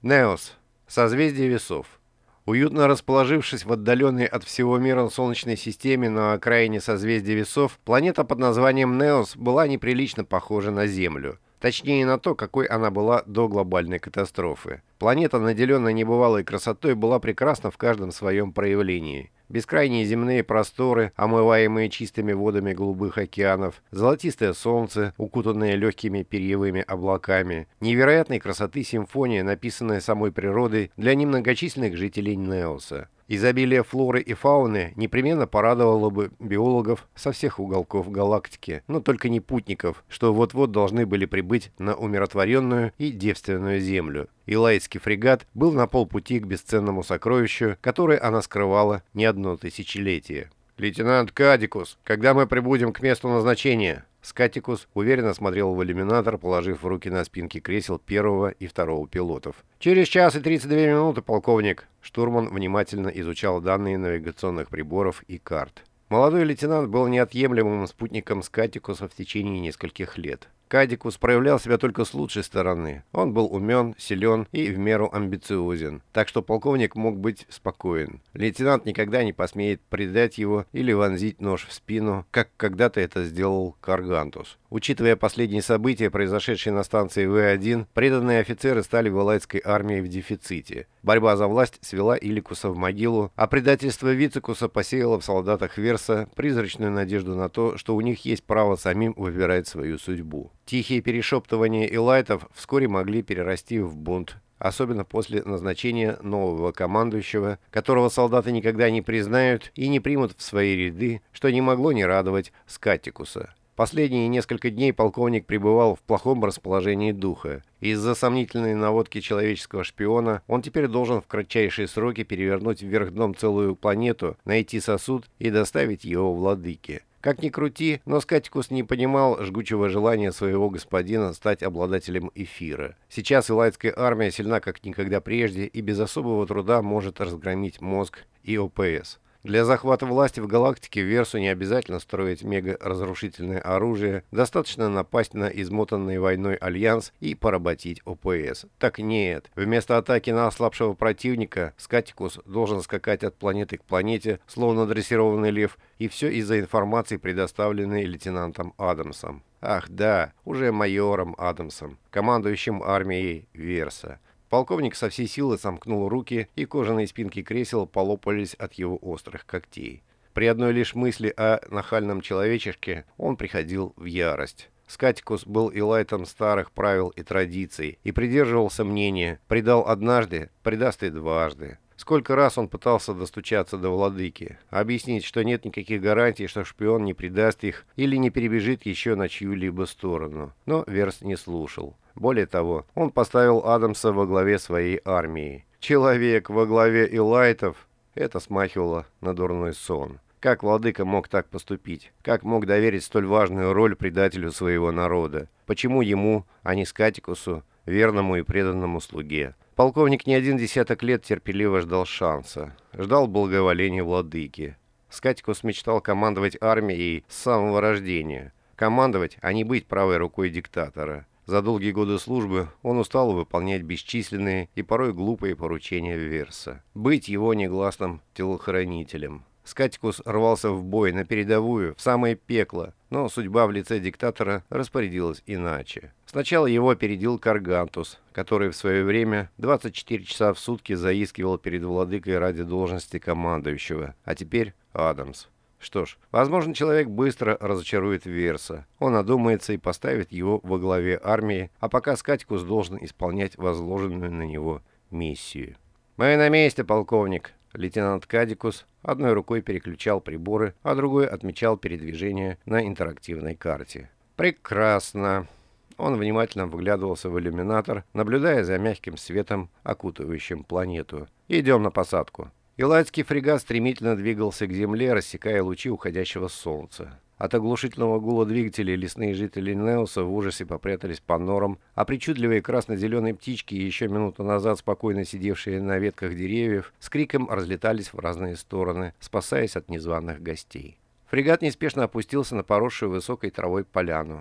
Неос. Созвездие весов. Уютно расположившись в отдаленной от всего мира Солнечной системе на окраине созвездия весов, планета под названием Неос была неприлично похожа на Землю. Точнее на то, какой она была до глобальной катастрофы. Планета, наделенная небывалой красотой, была прекрасна в каждом своем проявлении. Бескрайние земные просторы, омываемые чистыми водами голубых океанов, золотистое солнце, укутанное легкими перьевыми облаками, невероятной красоты симфония, написанная самой природой для немногочисленных жителей Неоса. Изобилие флоры и фауны непременно порадовало бы биологов со всех уголков галактики, но только не путников, что вот-вот должны были прибыть на умиротворенную и девственную Землю. Илайтский фрегат был на полпути к бесценному сокровищу, которое она скрывала не одно тысячелетие. «Лейтенант Кадикус, когда мы прибудем к месту назначения?» Скатикус уверенно смотрел в иллюминатор, положив руки на спинки кресел первого и второго пилотов. «Через час и 32 минуты, полковник!» Штурман внимательно изучал данные навигационных приборов и карт. Молодой лейтенант был неотъемлемым спутником Скатикуса в течение нескольких лет. Кадикус проявлял себя только с лучшей стороны. Он был умен, силен и в меру амбициозен, так что полковник мог быть спокоен. Лейтенант никогда не посмеет предать его или вонзить нож в спину, как когда-то это сделал Каргантус. Учитывая последние события, произошедшие на станции В-1, преданные офицеры стали в Илайтской армии в дефиците. Борьба за власть свела Иликуса в могилу, а предательство Вицикуса посеяло в солдатах Верса призрачную надежду на то, что у них есть право самим выбирать свою судьбу. Тихие перешептывания илайтов вскоре могли перерасти в бунт, особенно после назначения нового командующего, которого солдаты никогда не признают и не примут в свои ряды, что не могло не радовать Скатикуса. Последние несколько дней полковник пребывал в плохом расположении духа. Из-за сомнительной наводки человеческого шпиона он теперь должен в кратчайшие сроки перевернуть вверх дном целую планету, найти сосуд и доставить его владыке. Как ни крути, но Скатикус не понимал жгучего желания своего господина стать обладателем эфира. Сейчас Илайтская армия сильна как никогда прежде и без особого труда может разгромить мозг и ОПС. Для захвата власти в галактике Версу не обязательно строить мега-разрушительное оружие, достаточно напасть на измотанный войной альянс и поработить ОПС. Так нет, вместо атаки на ослабшего противника Скатикус должен скакать от планеты к планете, словно дрессированный лев, и все из-за информации, предоставленной лейтенантом Адамсом. Ах да, уже майором Адамсом, командующим армией Верса. Полковник со всей силы сомкнул руки, и кожаные спинки кресел полопались от его острых когтей. При одной лишь мысли о нахальном человечешке он приходил в ярость. Скатикус был илайтом старых правил и традиций и придерживался мнения: предал однажды, предаст и дважды. Сколько раз он пытался достучаться до владыки, объяснить, что нет никаких гарантий, что шпион не предаст их или не перебежит еще на чью-либо сторону. Но Верс не слушал. Более того, он поставил Адамса во главе своей армии. Человек во главе илайтов — это смахивало на дурной сон. Как владыка мог так поступить? Как мог доверить столь важную роль предателю своего народа? Почему ему, а не Скатикусу, верному и преданному слуге? Полковник не один десяток лет терпеливо ждал шанса, ждал благоволения владыки. Скатикус мечтал командовать армией с самого рождения. Командовать, а не быть правой рукой диктатора. За долгие годы службы он устал выполнять бесчисленные и порой глупые поручения Верса. Быть его негласным телохранителем. Скатикус рвался в бой, на передовую, в самое пекло, но судьба в лице диктатора распорядилась иначе. Сначала его опередил Каргантус, который в свое время 24 часа в сутки заискивал перед владыкой ради должности командующего, а теперь Адамс. Что ж, возможно, человек быстро разочарует Верса. Он одумается и поставит его во главе армии, а пока Скатикус должен исполнять возложенную на него миссию. «Мы на месте, полковник!» Лейтенант Кадикус одной рукой переключал приборы, а другой отмечал передвижение на интерактивной карте. «Прекрасно!» Он внимательно вглядывался в иллюминатор, наблюдая за мягким светом, окутывающим планету. «Идем на посадку». Илайтский фрегат стремительно двигался к земле, рассекая лучи уходящего солнца. От оглушительного гула двигателей лесные жители Неоса в ужасе попрятались по норам, а причудливые красно-зеленые птички, еще минуту назад спокойно сидевшие на ветках деревьев, с криком разлетались в разные стороны, спасаясь от незваных гостей. Фрегат неспешно опустился на поросшую высокой травой поляну.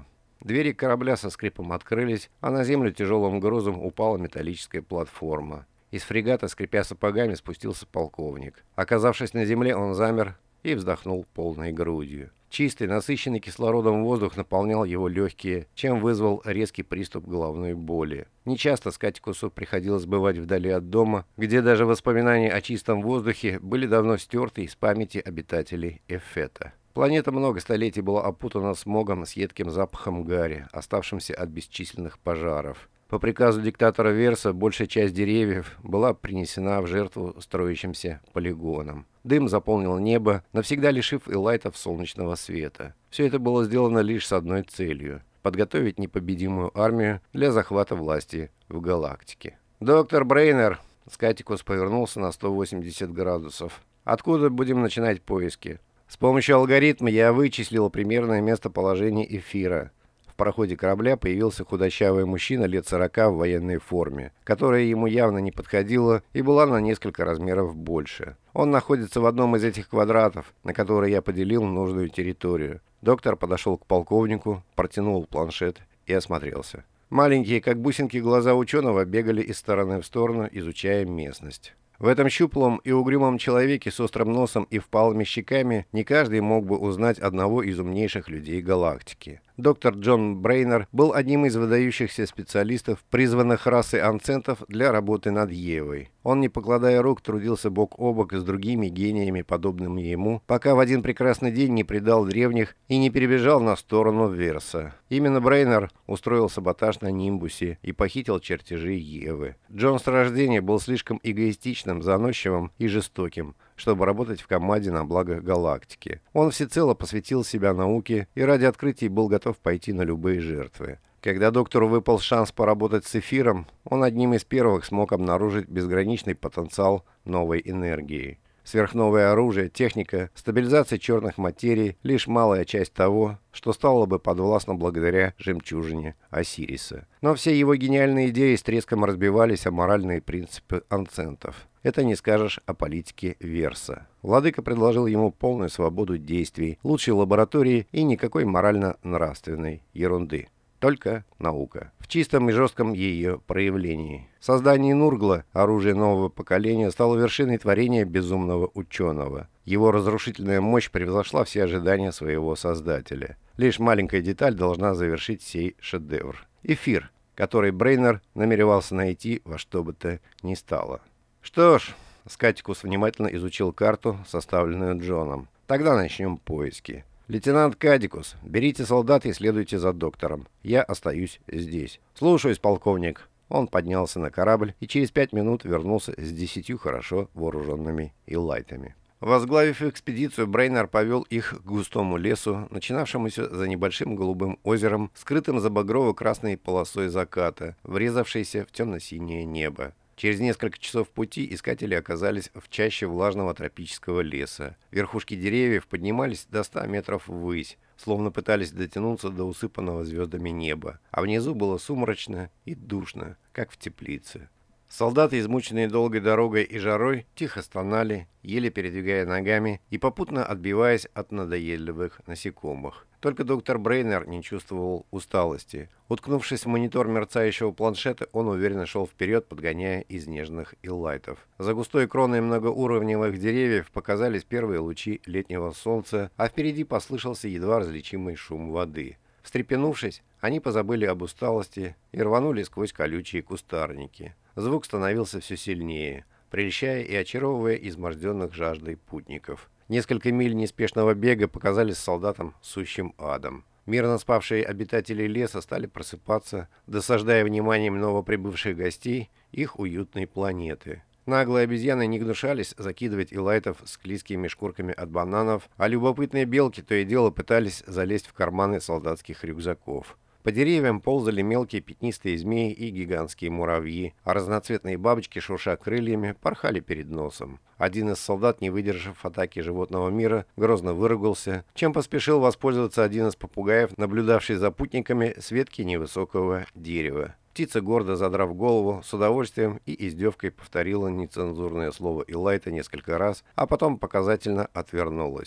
Двери корабля со скрипом открылись, а на землю тяжелым грузом упала металлическая платформа. Из фрегата, скрипя сапогами, спустился полковник. Оказавшись на земле, он замер и вздохнул полной грудью. Чистый, насыщенный кислородом воздух наполнял его легкие, чем вызвал резкий приступ головной боли. Нечасто Скатикусу приходилось бывать вдали от дома, где даже воспоминания о чистом воздухе были давно стерты из памяти обитателей Эфета. Планета много столетий была опутана смогом с едким запахом гари, оставшимся от бесчисленных пожаров. По приказу диктатора Верса большая часть деревьев была принесена в жертву строящимся полигонам. Дым заполнил небо, навсегда лишив элайтов солнечного света. Все это было сделано лишь с одной целью – подготовить непобедимую армию для захвата власти в галактике. «Доктор Брейнер!» – Скатикус повернулся на 180 градусов. «Откуда будем начинать поиски?» «С помощью алгоритма я вычислил примерное местоположение эфира». В проходе корабля появился худощавый мужчина лет 40 в военной форме, которая ему явно не подходила и была на несколько размеров больше. Он находится в одном из этих квадратов, на который я поделил нужную территорию. Доктор подошел к полковнику, протянул планшет и осмотрелся. Маленькие, как бусинки, глаза ученого бегали из стороны в сторону, изучая местность. В этом щуплом и угрюмом человеке с острым носом и впалыми щеками не каждый мог бы узнать одного из умнейших людей галактики. Доктор Джон Брейнер был одним из выдающихся специалистов, призванных расой анцентов для работы над Евой. Он, не покладая рук, трудился бок о бок с другими гениями, подобными ему, пока в один прекрасный день не предал древних и не перебежал на сторону Верса. Именно Брейнер устроил саботаж на Нимбусе и похитил чертежи Евы. Джон с рождения был слишком эгоистичным, заносчивым и жестоким, чтобы работать в команде на благо галактики. Он всецело посвятил себя науке и ради открытий был готов пойти на любые жертвы. Когда доктору выпал шанс поработать с эфиром, он одним из первых смог обнаружить безграничный потенциал новой энергии. Сверхновое оружие, техника, стабилизация черных материй – лишь малая часть того, что стало бы подвластно благодаря жемчужине Осириса. Но все его гениальные идеи с треском разбивались о моральные принципы анцентов. Это не скажешь о политике Верса. Владыка предложил ему полную свободу действий, лучшей лаборатории и никакой морально-нравственной ерунды. Только наука. В чистом и жестком ее проявлении. Создание Нургла, оружия нового поколения, стало вершиной творения безумного ученого. Его разрушительная мощь превзошла все ожидания своего создателя. Лишь маленькая деталь должна завершить сей шедевр. Эфир, который Брейнер намеревался найти во что бы то ни стало. Что ж, Скатикус внимательно изучил карту, составленную Джоном. Тогда начнем поиски. «Лейтенант Кадикус, берите солдат и следуйте за доктором. Я остаюсь здесь». «Слушаюсь, полковник». Он поднялся на корабль и через 5 минут вернулся с 10 хорошо вооруженными элайтами. Возглавив экспедицию, Брейнер повел их к густому лесу, начинавшемуся за небольшим голубым озером, скрытым за багрово-красной полосой заката, врезавшейся в темно-синее небо. Через несколько часов пути искатели оказались в чаще влажного тропического леса. Верхушки деревьев поднимались до 100 метров ввысь, словно пытались дотянуться до усыпанного звездами неба, а внизу было сумрачно и душно, как в теплице. Солдаты, измученные долгой дорогой и жарой, тихо стонали, еле передвигая ногами и попутно отбиваясь от надоедливых насекомых. Только доктор Брейнер не чувствовал усталости. Уткнувшись в монитор мерцающего планшета, он уверенно шел вперед, подгоняя изнеженных эллайтов. За густой кроной многоуровневых деревьев показались первые лучи летнего солнца, а впереди послышался едва различимый шум воды. Встрепенувшись, они позабыли об усталости и рванули сквозь колючие кустарники. Звук становился все сильнее, прельщая и очаровывая изможденных жаждой путников. Несколько миль неспешного бега показались солдатам сущим адом. Мирно спавшие обитатели леса стали просыпаться, досаждая вниманием новоприбывших гостей их уютной планеты. Наглые обезьяны не гнушались закидывать элайтов склизкими шкурками от бананов, а любопытные белки то и дело пытались залезть в карманы солдатских рюкзаков. По деревьям ползали мелкие пятнистые змеи и гигантские муравьи, а разноцветные бабочки, шурша крыльями, порхали перед носом. Один из солдат, не выдержав атаки животного мира, грозно выругался, чем поспешил воспользоваться один из попугаев, наблюдавший за путниками с ветки невысокого дерева. Птица, гордо задрав голову, с удовольствием и издевкой повторила нецензурное слово Элайта несколько раз, а потом показательно отвернулась.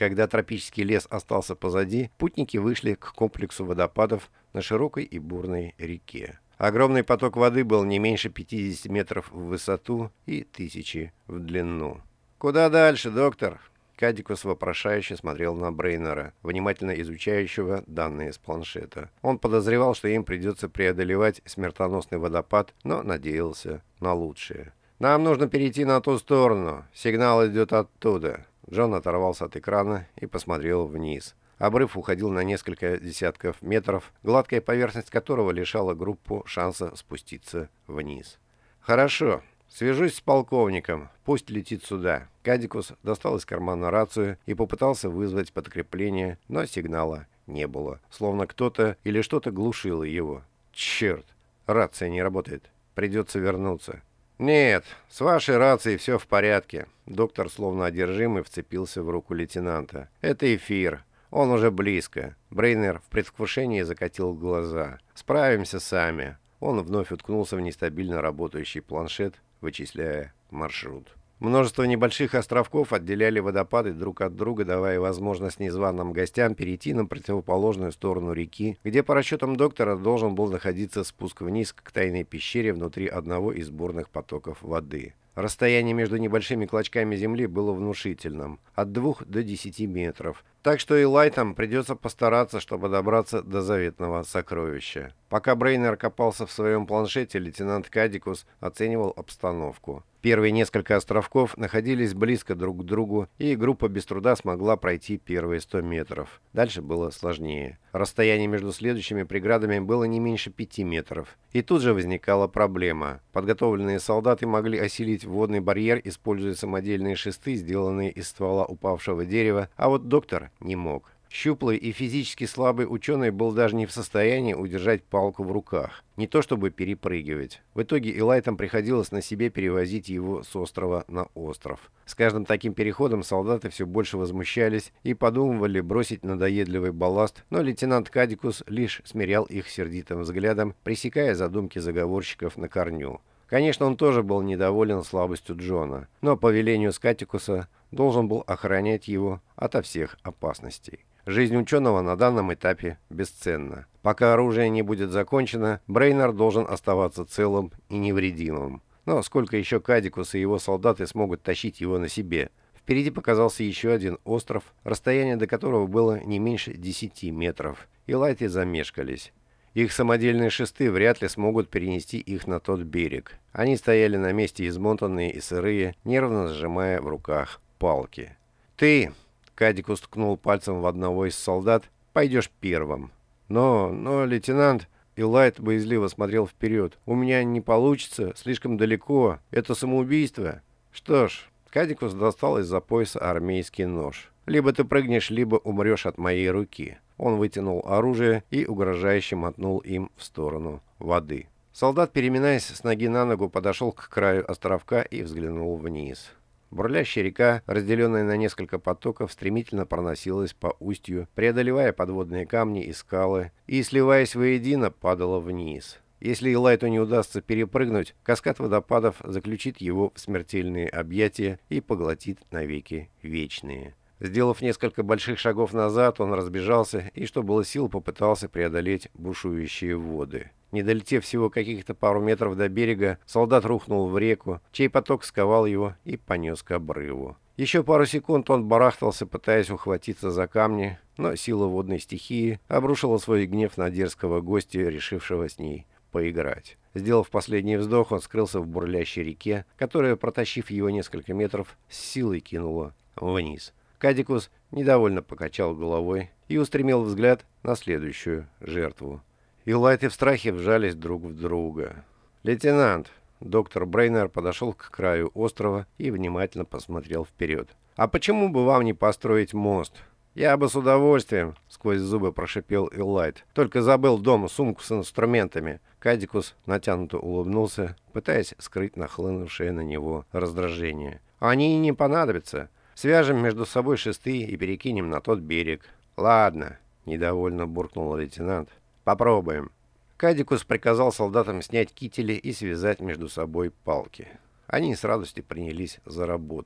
Когда тропический лес остался позади, путники вышли к комплексу водопадов на широкой и бурной реке. Огромный поток воды был не меньше 50 метров в высоту и 1000 в длину. «Куда дальше, доктор?» Кадикус вопрошающе смотрел на Брейнера, внимательно изучающего данные с планшета. Он подозревал, что им придется преодолевать смертоносный водопад, но надеялся на лучшее. «Нам нужно перейти на ту сторону. Сигнал идет оттуда». Джон оторвался от экрана и посмотрел вниз. Обрыв уходил на несколько десятков метров, гладкая поверхность которого лишала группу шанса спуститься вниз. «Хорошо. Свяжусь с полковником. Пусть летит сюда». Кадикус достал из кармана рацию и попытался вызвать подкрепление, но сигнала не было. Словно кто-то или что-то глушило его. «Черт! Рация не работает. Придется вернуться». «Нет, с вашей рацией все в порядке». Доктор, словно одержимый, вцепился в руку лейтенанта. «Это эфир. Он уже близко». Брейнер в предвкушении закатил глаза. «Справимся сами». Он вновь уткнулся в нестабильно работающий планшет, вычисляя маршрут. Множество небольших островков отделяли водопады друг от друга, давая возможность незваным гостям перейти на противоположную сторону реки, где, по расчетам доктора, должен был находиться спуск вниз к тайной пещере внутри одного из бурных потоков воды. Расстояние между небольшими клочками земли было внушительным, от 2 до 10 метров, так что и Лайтам придется постараться, чтобы добраться до заветного сокровища. Пока Брейнер копался в своем планшете, лейтенант Кадикус оценивал обстановку. Первые несколько островков находились близко друг к другу, и группа без труда смогла пройти первые 100 метров. Дальше было сложнее. Расстояние между следующими преградами было не меньше 5 метров. И тут же возникала проблема. Подготовленные солдаты могли осилить водный барьер, используя самодельные шесты, сделанные из ствола упавшего дерева, а вот доктор не мог. Щуплый и физически слабый ученый был даже не в состоянии удержать палку в руках, не то чтобы перепрыгивать. В итоге Элайтам приходилось на себе перевозить его с острова на остров. С каждым таким переходом солдаты все больше возмущались и подумывали бросить надоедливый балласт, но лейтенант Кадикус лишь смирял их сердитым взглядом, пресекая задумки заговорщиков на корню. Конечно, он тоже был недоволен слабостью Джона, но по велению Скатикуса должен был охранять его ото всех опасностей. Жизнь ученого на данном этапе бесценна. Пока оружие не будет закончено, Брейнер должен оставаться целым и невредимым. Но сколько еще Кадикус и его солдаты смогут тащить его на себе? Впереди показался еще один остров, расстояние до которого было не меньше 10 метров, и лайты замешкались. Их самодельные шесты вряд ли смогут перенести их на тот берег. Они стояли на месте измотанные и сырые, нервно сжимая в руках палки. «Ты!» — Кадикус ткнул пальцем в одного из солдат. «Пойдешь первым». «Но, лейтенант...» Илайт боязливо смотрел вперед. «У меня не получится, слишком далеко. Это самоубийство». «Что ж...» Кадикус достал из-за пояса армейский нож. «Либо ты прыгнешь, либо умрешь от моей руки». Он вытянул оружие и угрожающе мотнул им в сторону воды. Солдат, переминаясь с ноги на ногу, подошел к краю островка и взглянул вниз. Бурлящая река, разделенная на несколько потоков, стремительно проносилась по устью, преодолевая подводные камни и скалы, и, сливаясь воедино, падала вниз. Если Элайту не удастся перепрыгнуть, каскад водопадов заключит его в смертельные объятия и поглотит навеки вечные. Сделав несколько больших шагов назад, он разбежался и, что было сил, попытался преодолеть бушующие воды. Не долетев всего каких-то пару метров до берега, солдат рухнул в реку, чей поток сковал его и понес к обрыву. Еще пару секунд он барахтался, пытаясь ухватиться за камни, но сила водной стихии обрушила свой гнев на дерзкого гостя, решившего с ней поиграть. Сделав последний вздох, он скрылся в бурлящей реке, которая, протащив его несколько метров, с силой кинула вниз. Кадикус недовольно покачал головой и устремил взгляд на следующую жертву. Илайты в страхе вжались друг в друга. «Лейтенант!» Доктор Брейнер подошел к краю острова и внимательно посмотрел вперед. «А почему бы вам не построить мост?» «Я бы с удовольствием», — сквозь зубы прошипел Илайт. «Только забыл дома сумку с инструментами». Кадикус натянуто улыбнулся, пытаясь скрыть нахлынувшее на него раздражение. «Они и не понадобятся. Свяжем между собой шесты и перекинем на тот берег». «Ладно», — недовольно буркнул лейтенант. «Попробуем». Кадикус приказал солдатам снять кители и связать между собой палки. Они с радостью принялись за работу.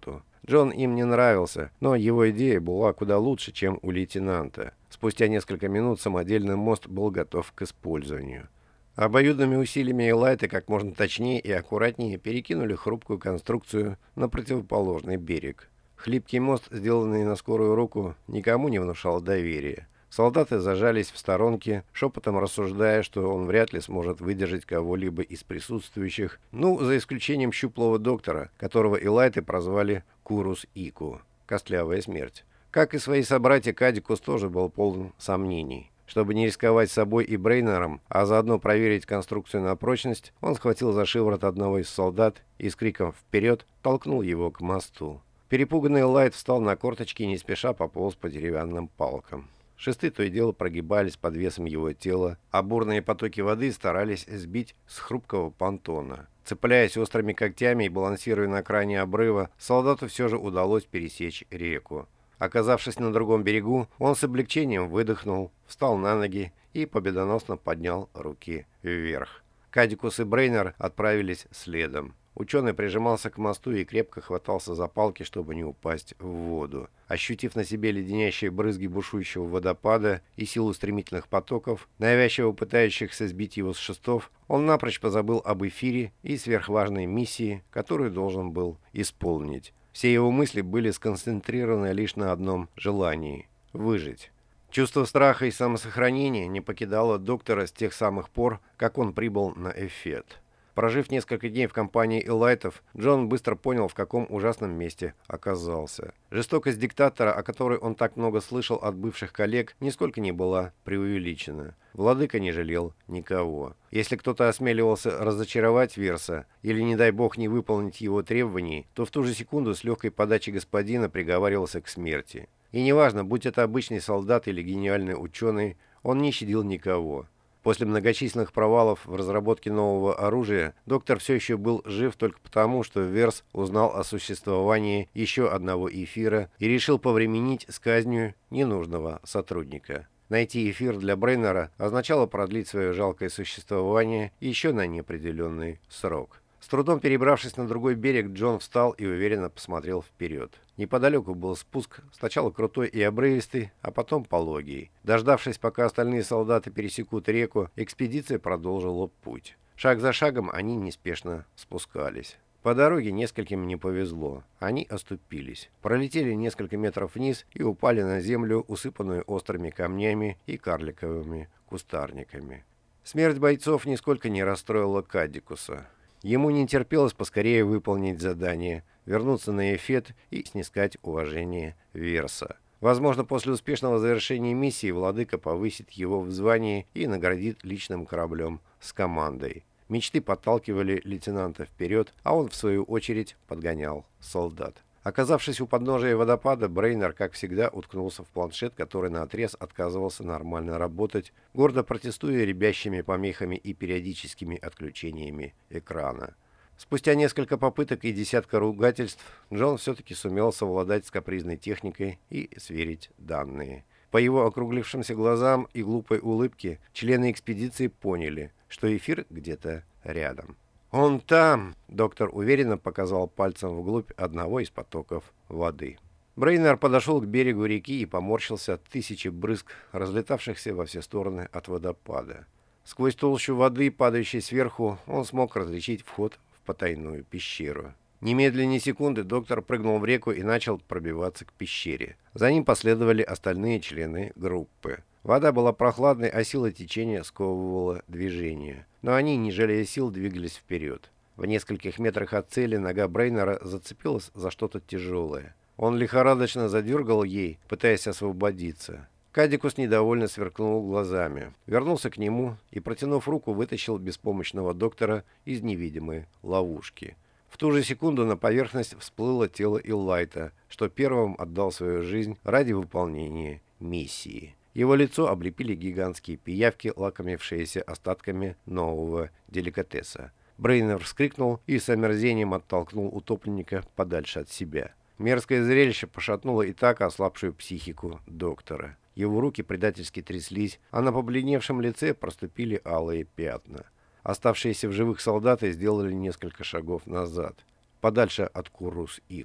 Джон им не нравился, но его идея была куда лучше, чем у лейтенанта. Спустя несколько минут самодельный мост был готов к использованию. Обоюдными усилиями Элайты как можно точнее и аккуратнее перекинули хрупкую конструкцию на противоположный берег. Хлипкий мост, сделанный на скорую руку, никому не внушал доверия. Солдаты зажались в сторонке, шепотом рассуждая, что он вряд ли сможет выдержать кого-либо из присутствующих, за исключением щуплого доктора, которого Элайты прозвали Курус Ику – «Костлявая смерть». Как и свои собратья, Кадикус тоже был полон сомнений. Чтобы не рисковать собой и Брейнером, а заодно проверить конструкцию на прочность, он схватил за шиворот одного из солдат и с криком «Вперед!» толкнул его к мосту. Перепуганный Лайт встал на корточки и не спеша пополз по деревянным палкам. Шесты то и дело прогибались под весом его тела, а бурные потоки воды старались сбить с хрупкого понтона. Цепляясь острыми когтями и балансируя на кране обрыва, солдату все же удалось пересечь реку. Оказавшись на другом берегу, он с облегчением выдохнул, встал на ноги и победоносно поднял руки вверх. Кадикус и Брейнер отправились следом. Ученый прижимался к мосту и крепко хватался за палки, чтобы не упасть в воду. Ощутив на себе леденящие брызги бушующего водопада и силу стремительных потоков, навязчиво пытающихся сбить его с шестов, он напрочь позабыл об эфире и сверхважной миссии, которую должен был исполнить. Все его мысли были сконцентрированы лишь на одном желании – выжить. Чувство страха и самосохранения не покидало доктора с тех самых пор, как он прибыл на Эфет. Прожив несколько дней в компании Элайтов, Джон быстро понял, в каком ужасном месте оказался. Жестокость диктатора, о которой он так много слышал от бывших коллег, нисколько не была преувеличена. Владыка не жалел никого. Если кто-то осмеливался разочаровать Верса или, не дай бог, не выполнить его требований, то в ту же секунду с легкой подачи господина приговаривался к смерти. И неважно, будь это обычный солдат или гениальный ученый, он не щадил никого. После многочисленных провалов в разработке нового оружия, доктор все еще был жив только потому, что Верс узнал о существовании еще одного эфира и решил повременить с казнью ненужного сотрудника. Найти эфир для Брейнера означало продлить свое жалкое существование еще на неопределенный срок. С трудом перебравшись на другой берег, Джон встал и уверенно посмотрел вперед. Неподалеку был спуск, сначала крутой и обрывистый, а потом пологий. Дождавшись, пока остальные солдаты пересекут реку, экспедиция продолжила путь. Шаг за шагом они неспешно спускались. По дороге нескольким не повезло. Они оступились, пролетели несколько метров вниз и упали на землю, усыпанную острыми камнями и карликовыми кустарниками. Смерть бойцов нисколько не расстроила Кадикуса. Ему не терпелось поскорее выполнить задание, вернуться на Эфет и снискать уважение Верса. Возможно, после успешного завершения миссии владыка повысит его в звании и наградит личным кораблем с командой. Мечты подталкивали лейтенанта вперед, а он, в свою очередь, подгонял солдат. Оказавшись у подножия водопада, Брейнер, как всегда, уткнулся в планшет, который наотрез отказывался нормально работать, гордо протестуя рябящими помехами и периодическими отключениями экрана. Спустя несколько попыток и десятка ругательств, Джон все-таки сумел совладать с капризной техникой и сверить данные. По его округлившимся глазам и глупой улыбке члены экспедиции поняли, что эфир где-то рядом. «Он там!» — доктор уверенно показал пальцем вглубь одного из потоков воды. Брейнер подошел к берегу реки и поморщился от тысячи брызг, разлетавшихся во все стороны от водопада. Сквозь толщу воды, падающей сверху, он смог различить вход в потайную пещеру. Немедленно секунды доктор прыгнул в реку и начал пробиваться к пещере. За ним последовали остальные члены группы. Вода была прохладной, а сила течения сковывала движение. Но они, не жалея сил, двигались вперед. В нескольких метрах от цели нога Брейнера зацепилась за что-то тяжелое. Он лихорадочно задергал ей, пытаясь освободиться. Кадикус недовольно сверкнул глазами, вернулся к нему и, протянув руку, вытащил беспомощного доктора из невидимой ловушки. В ту же секунду на поверхность всплыло тело Элайта, что первым отдал свою жизнь ради выполнения миссии. Его лицо облепили гигантские пиявки, лакомившиеся остатками нового деликатеса. Брейнер вскрикнул и с омерзением оттолкнул утопленника подальше от себя. Мерзкое зрелище пошатнуло и так ослабшую психику доктора. Его руки предательски тряслись, а на побледневшем лице проступили алые пятна. Оставшиеся в живых солдаты сделали несколько шагов назад, подальше от Курус Ику.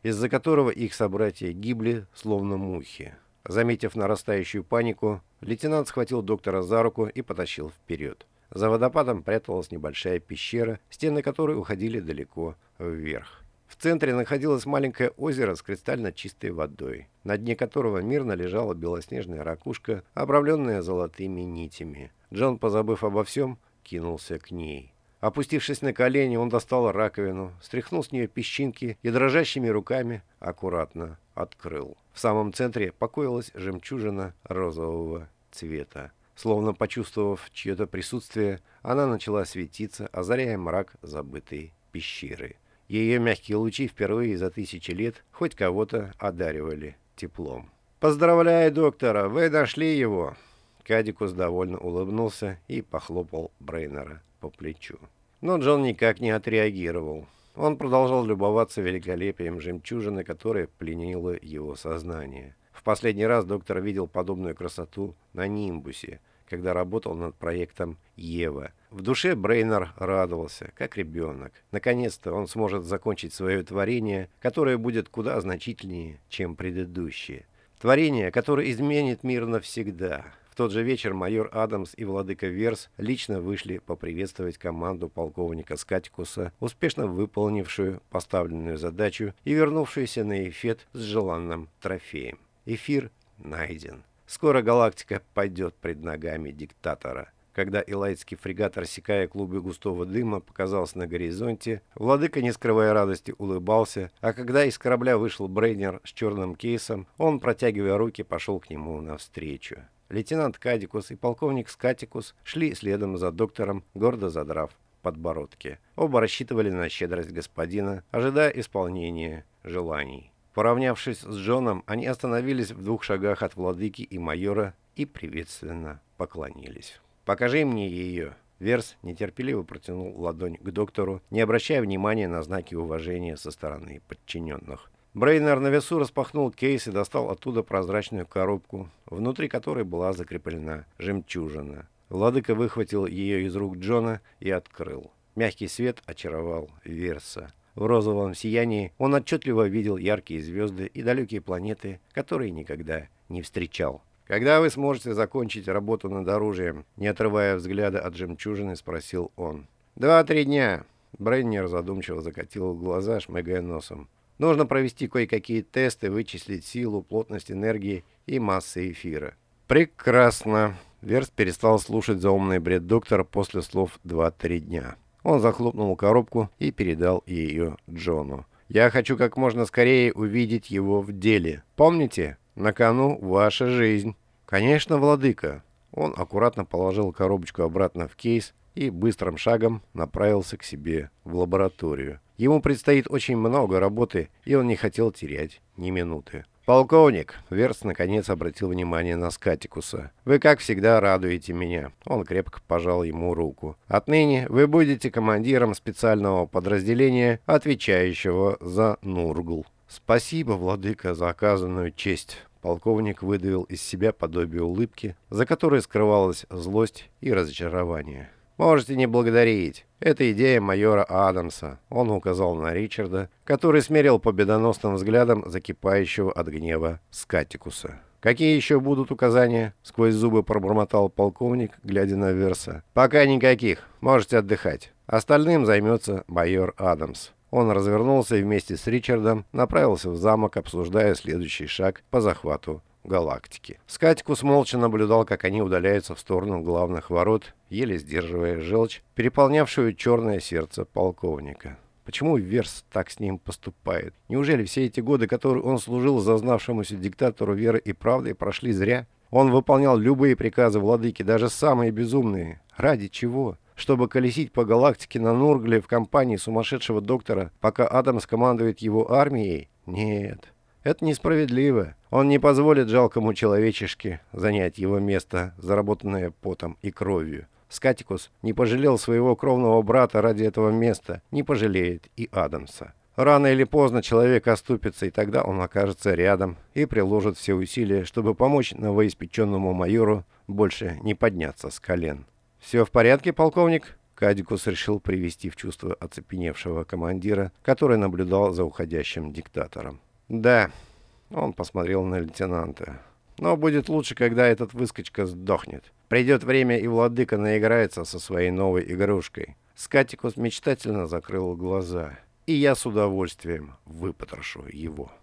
из-за которого их собратья гибли, словно мухи. Заметив нарастающую панику, лейтенант схватил доктора за руку и потащил вперед. За водопадом пряталась небольшая пещера, стены которой уходили далеко вверх. В центре находилось маленькое озеро с кристально чистой водой, на дне которого мирно лежала белоснежная ракушка, обрамленная золотыми нитями. Джон, позабыв обо всем, кинулся к ней. Опустившись на колени, он достал раковину, стряхнул с нее песчинки и дрожащими руками аккуратно открыл. В самом центре покоилась жемчужина розового цвета. Словно почувствовав чье-то присутствие, она начала светиться, озаряя мрак забытой пещеры. Ее мягкие лучи впервые за 1000 лет хоть кого-то одаривали теплом. «Поздравляю, доктора, вы нашли его!» Кадикус довольно улыбнулся и похлопал Брейнера по плечу. Но Джон никак не отреагировал. Он продолжал любоваться великолепием жемчужины, которая пленила его сознание. В последний раз доктор видел подобную красоту на Нимбусе, когда работал над проектом «Ева». В душе Брейнер радовался, как ребенок. Наконец-то он сможет закончить свое творение, которое будет куда значительнее, чем предыдущее. Творение, которое изменит мир навсегда. В тот же вечер майор Адамс и владыка Верс лично вышли поприветствовать команду полковника Скатикуса, успешно выполнившую поставленную задачу и вернувшуюся на Эфет с желанным трофеем. Эфир найден. Скоро галактика пойдет пред ногами диктатора. Когда элайтский фрегат, рассекая клубы густого дыма, показался на горизонте, владыка, не скрывая радости, улыбался, а когда из корабля вышел Брейнер с черным кейсом, он, протягивая руки, пошел к нему навстречу. Лейтенант Кадикус и полковник Скатикус шли следом за доктором, гордо задрав подбородки. Оба рассчитывали на щедрость господина, ожидая исполнения желаний. Поравнявшись с Джоном, они остановились в 2 шагах от владыки и майора и приветственно поклонились. «Покажи мне ее». Верс нетерпеливо протянул ладонь к доктору, не обращая внимания на знаки уважения со стороны подчиненных. Брейнер на весу распахнул кейс и достал оттуда прозрачную коробку, внутри которой была закреплена жемчужина. Владыка выхватил ее из рук Джона и открыл. Мягкий свет очаровал Верса. В розовом сиянии он отчетливо видел яркие звезды и далекие планеты, которые никогда не встречал. «Когда вы сможете закончить работу над оружием?» Не отрывая взгляда от жемчужины, спросил он. 2-3 дня. Брейнер задумчиво закатил глаза, шмыгая носом. «Нужно провести кое-какие тесты, вычислить силу, плотность энергии и массу эфира». «Прекрасно!» Верс перестал слушать заумный бред доктора после слов 2-3 дня. Он захлопнул коробку и передал ее Джону. «Я хочу как можно скорее увидеть его в деле. Помните? На кону ваша жизнь». «Конечно, владыка». Он аккуратно положил коробочку обратно в кейс и быстрым шагом направился к себе в лабораторию. Ему предстоит очень много работы, и он не хотел терять ни минуты. «Полковник», — Верс наконец обратил внимание на Скатикуса, — «вы, как всегда, радуете меня». Он крепко пожал ему руку. «Отныне вы будете командиром специального подразделения, отвечающего за Нургл». «Спасибо, владыка, за оказанную честь». Полковник выдавил из себя подобие улыбки, за которой скрывалась злость и разочарование. «Можете не благодарить. Это идея майора Адамса». Он указал на Ричарда, который смерил победоносным взглядом закипающего от гнева Скатикуса. «Какие еще будут указания?» — сквозь зубы пробормотал полковник, глядя на Верса. «Пока никаких. Можете отдыхать. Остальным займется майор Адамс». Он развернулся и вместе с Ричардом направился в замок, обсуждая следующий шаг по захвату галактики. Скатикус молча наблюдал, как они удаляются в сторону главных ворот, еле сдерживая желчь, переполнявшую черное сердце полковника. Почему Верс так с ним поступает? Неужели все эти годы, которые он служил зазнавшемуся диктатору веры и правды, прошли зря? Он выполнял любые приказы владыки, даже самые безумные. Ради чего? Чтобы колесить по галактике на Нургле в компании сумасшедшего доктора, пока Адамс командует его армией? Нет. Это несправедливо. Он не позволит жалкому человечешке занять его место, заработанное потом и кровью. Скатикус не пожалел своего кровного брата ради этого места, не пожалеет и Адамса. Рано или поздно человек оступится, и тогда он окажется рядом и приложит все усилия, чтобы помочь новоиспеченному майору больше не подняться с колен. «Все в порядке, полковник?» Кадикус решил привести в чувство оцепеневшего командира, который наблюдал за уходящим диктатором. «Да», — он посмотрел на лейтенанта, — «но будет лучше, когда этот выскочка сдохнет. Придет время, и владыка наиграется со своей новой игрушкой». Скатикус мечтательно закрыл глаза. «И я с удовольствием выпотрошу его».